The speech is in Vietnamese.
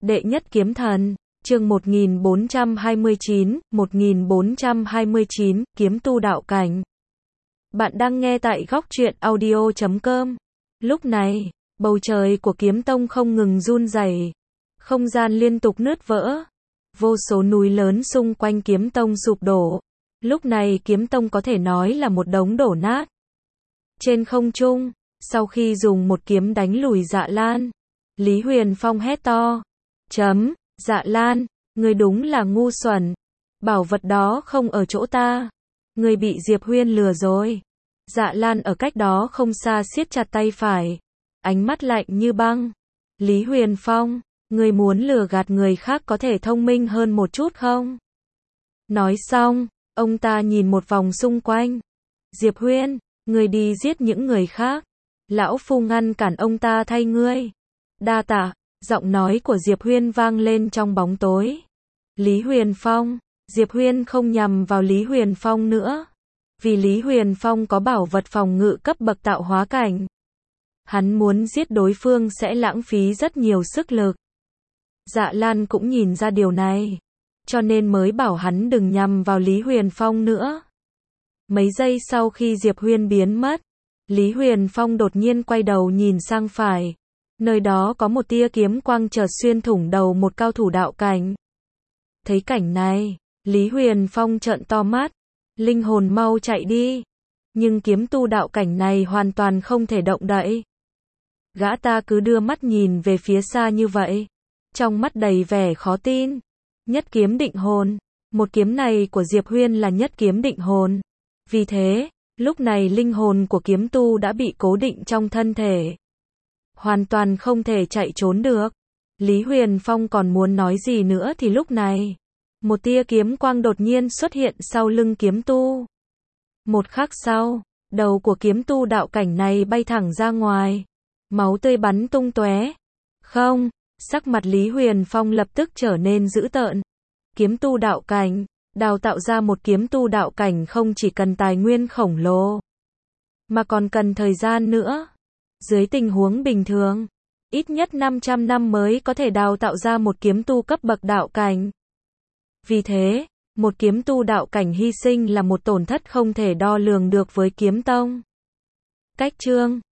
Đệ nhất kiếm thần, chương 1429, kiếm tu đạo cảnh. Bạn đang nghe tại góc truyện audio.com. Lúc này, bầu trời của kiếm tông không ngừng run rẩy, không gian liên tục nứt vỡ, vô số núi lớn xung quanh kiếm tông sụp đổ. Lúc này kiếm tông có thể nói là một đống đổ nát. Trên không trung, sau khi dùng một kiếm đánh lùi Dạ Lan, Lý Huyền Phong hét to. Dạ Lan, ngươi đúng là ngu xuẩn. Bảo vật đó không ở chỗ ta. Ngươi bị Diệp Huyên lừa rồi. Dạ Lan ở cách đó không xa siết chặt tay phải, ánh mắt lạnh như băng. Lý Huyền Phong, ngươi muốn lừa gạt người khác có thể thông minh hơn một chút không? Nói xong, ông ta nhìn một vòng xung quanh. Diệp Huyên, ngươi đi giết những người khác. Lão phu ngăn cản ông ta thay ngươi. Đa tạ. Giọng nói của Diệp Huyên vang lên trong bóng tối. Lý Huyền Phong, Diệp Huyên không nhằm vào Lý Huyền Phong nữa. Vì Lý Huyền Phong có bảo vật phòng ngự cấp bậc tạo hóa cảnh. Hắn muốn giết đối phương sẽ lãng phí rất nhiều sức lực. Dạ Lan cũng nhìn ra điều này, cho nên mới bảo hắn đừng nhằm vào Lý Huyền Phong nữa. Mấy giây sau khi Diệp Huyên biến mất, Lý Huyền Phong đột nhiên quay đầu nhìn sang phải. Nơi đó có một tia kiếm quang chợt xuyên thủng đầu một cao thủ đạo cảnh. Thấy cảnh này, Lý Huyền Phong trợn to mắt. Linh hồn mau chạy đi. Nhưng kiếm tu đạo cảnh này hoàn toàn không thể động đậy. Gã ta cứ đưa mắt nhìn về phía xa như vậy, trong mắt đầy vẻ khó tin. Nhất kiếm định hồn. Một kiếm này của Diệp Huyên là nhất kiếm định hồn. Vì thế, lúc này linh hồn của kiếm tu đã bị cố định trong thân thể, hoàn toàn không thể chạy trốn được. Lý Huyền Phong còn muốn nói gì nữa thì lúc này, một tia kiếm quang đột nhiên xuất hiện sau lưng kiếm tu. Một khắc sau, đầu của kiếm tu đạo cảnh này bay thẳng ra ngoài, máu tươi bắn tung tóe. Không, sắc mặt Lý Huyền Phong lập tức trở nên dữ tợn. Kiếm tu đạo cảnh, đào tạo ra một kiếm tu đạo cảnh không chỉ cần tài nguyên khổng lồ, mà còn cần thời gian nữa. Dưới tình huống bình thường, ít nhất 500 năm mới có thể đào tạo ra một kiếm tu cấp bậc đạo cảnh. Vì thế, một kiếm tu đạo cảnh hy sinh là một tổn thất không thể đo lường được với kiếm tông. Cách chương